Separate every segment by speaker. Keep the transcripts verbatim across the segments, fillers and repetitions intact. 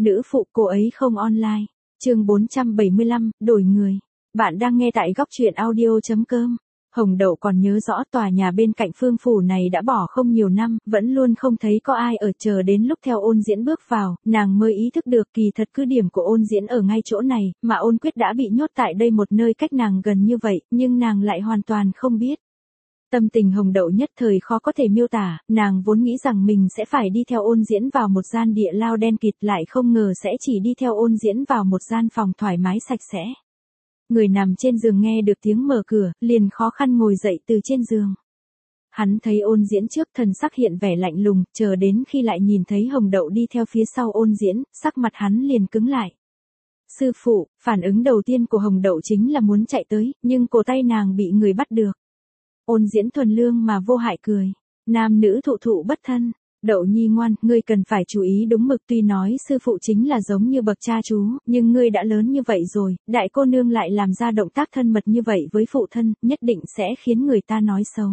Speaker 1: nữ phụ cô ấy không online. Chương bốn trăm bảy mươi lăm, đổi người. Bạn đang nghe tại góc truyện audio chấm com. Hồng Đậu còn nhớ rõ tòa nhà bên cạnh Phương phủ này đã bỏ không nhiều năm, vẫn luôn không thấy có ai ở, chờ đến lúc theo Ôn Diễn bước vào, nàng mới ý thức được kỳ thật cứ điểm của Ôn Diễn ở ngay chỗ này, mà Ôn Quyết đã bị nhốt tại đây một nơi cách nàng gần như vậy, nhưng nàng lại hoàn toàn không biết. Tâm tình Hồng Đậu nhất thời khó có thể miêu tả, nàng vốn nghĩ rằng mình sẽ phải đi theo Ôn Diễn vào một gian địa lao đen kịt, lại không ngờ sẽ chỉ đi theo Ôn Diễn vào một gian phòng thoải mái sạch sẽ. Người nằm trên giường nghe được tiếng mở cửa, liền khó khăn ngồi dậy từ trên giường. Hắn thấy Ôn Diễn trước, thần sắc hiện vẻ lạnh lùng, chờ đến khi lại nhìn thấy Hồng Đậu đi theo phía sau Ôn Diễn, sắc mặt hắn liền cứng lại. Sư phụ, phản ứng đầu tiên của Hồng Đậu chính là muốn chạy tới, nhưng cổ tay nàng bị người bắt được. Ôn Diễn thuần lương mà vô hại cười. Nam nữ thụ thụ bất thân. Đậu nhi ngoan, ngươi cần phải chú ý đúng mực, tuy nói sư phụ chính là giống như bậc cha chú, nhưng ngươi đã lớn như vậy rồi, đại cô nương lại làm ra động tác thân mật như vậy với phụ thân, nhất định sẽ khiến người ta nói xấu.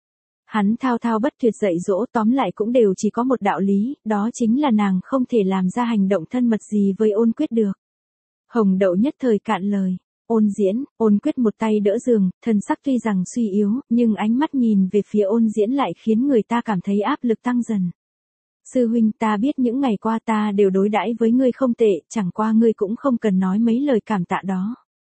Speaker 1: Hắn thao thao bất tuyệt dạy dỗ, tóm lại cũng đều chỉ có một đạo lý, đó chính là nàng không thể làm ra hành động thân mật gì với Ôn Quyết được. Hồng Đậu nhất thời cạn lời. Ôn Diễn, Ôn Quyết một tay đỡ giường, thần sắc tuy rằng suy yếu, nhưng ánh mắt nhìn về phía Ôn Diễn lại khiến người ta cảm thấy áp lực tăng dần. Sư huynh, ta biết những ngày qua ta đều đối đãi với ngươi không tệ, chẳng qua ngươi cũng không cần nói mấy lời cảm tạ đó.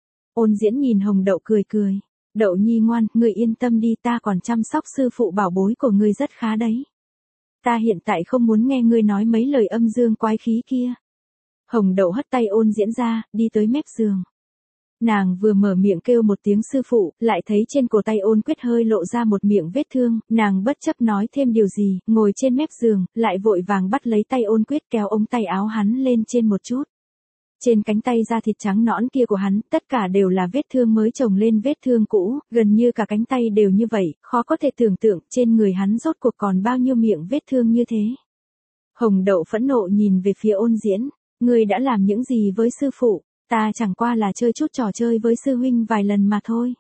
Speaker 1: Ôn Diễn nhìn Hồng Đậu cười cười. Đậu nhi ngoan, ngươi yên tâm đi, ta còn chăm sóc sư phụ bảo bối của ngươi rất khá đấy. Ta hiện tại không muốn nghe ngươi nói mấy lời âm dương quái khí kia. Hồng Đậu hất tay Ôn Diễn ra, đi tới mép giường. Nàng vừa mở miệng kêu một tiếng sư phụ, lại thấy trên cổ tay Ôn Quyết hơi lộ ra một miệng vết thương, nàng bất chấp nói thêm điều gì, ngồi trên mép giường, lại vội vàng bắt lấy tay Ôn Quyết kéo ống tay áo hắn lên trên một chút. Trên cánh tay da thịt trắng nõn kia của hắn, tất cả đều là vết thương mới chồng lên vết thương cũ, gần như cả cánh tay đều như vậy, khó có thể tưởng tượng trên người hắn rốt cuộc còn bao nhiêu miệng vết thương như thế. Hồng Đậu phẫn nộ nhìn về phía Ôn Diễn, ngươi đã làm những gì với sư phụ? Ta chẳng qua là chơi chút trò chơi với sư huynh vài lần mà thôi.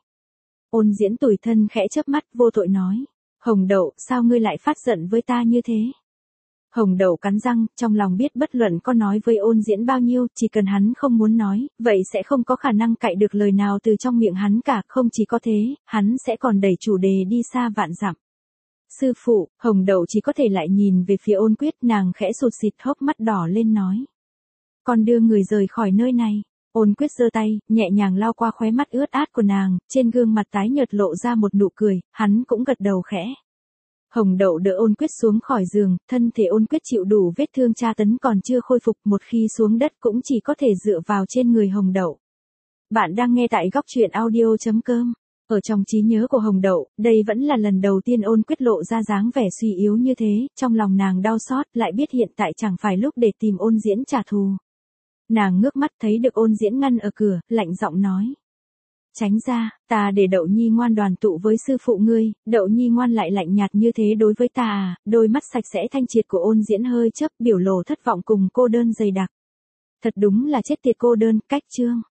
Speaker 1: Ôn Diễn tủi thân khẽ chớp mắt vô tội nói. Hồng Đậu, sao ngươi lại phát giận với ta như thế? Hồng Đậu cắn răng, trong lòng biết bất luận có nói với Ôn Diễn bao nhiêu, chỉ cần hắn không muốn nói, vậy sẽ không có khả năng cạy được lời nào từ trong miệng hắn cả, không chỉ có thế, hắn sẽ còn đẩy chủ đề đi xa vạn dặm. Sư phụ, Hồng Đậu chỉ có thể lại nhìn về phía Ôn Quyết, nàng khẽ sụt sịt hốc mắt đỏ lên nói. Con đưa người rời khỏi nơi này. Ôn Quyết giơ tay, nhẹ nhàng lau qua khóe mắt ướt át của nàng, trên gương mặt tái nhợt lộ ra một nụ cười, hắn cũng gật đầu khẽ. Hồng Đậu đỡ Ôn Quyết xuống khỏi giường, thân thể Ôn Quyết chịu đủ vết thương tra tấn còn chưa khôi phục, một khi xuống đất cũng chỉ có thể dựa vào trên người Hồng Đậu. Bạn đang nghe tại góc truyện audio chấm com. Ở trong trí nhớ của Hồng Đậu, đây vẫn là lần đầu tiên Ôn Quyết lộ ra dáng vẻ suy yếu như thế, trong lòng nàng đau xót, lại biết hiện tại chẳng phải lúc để tìm Ôn Diễn trả thù. Nàng ngước mắt thấy được Ôn Diễn ngăn ở cửa, lạnh giọng nói. Tránh ra, ta để Đậu nhi ngoan đoàn tụ với sư phụ ngươi, Đậu nhi ngoan lại lạnh nhạt như thế đối với ta à? Đôi mắt sạch sẽ thanh triệt của Ôn Diễn hơi chớp, biểu lộ thất vọng cùng cô đơn dày đặc. Thật đúng là chết tiệt cô đơn, cách chương.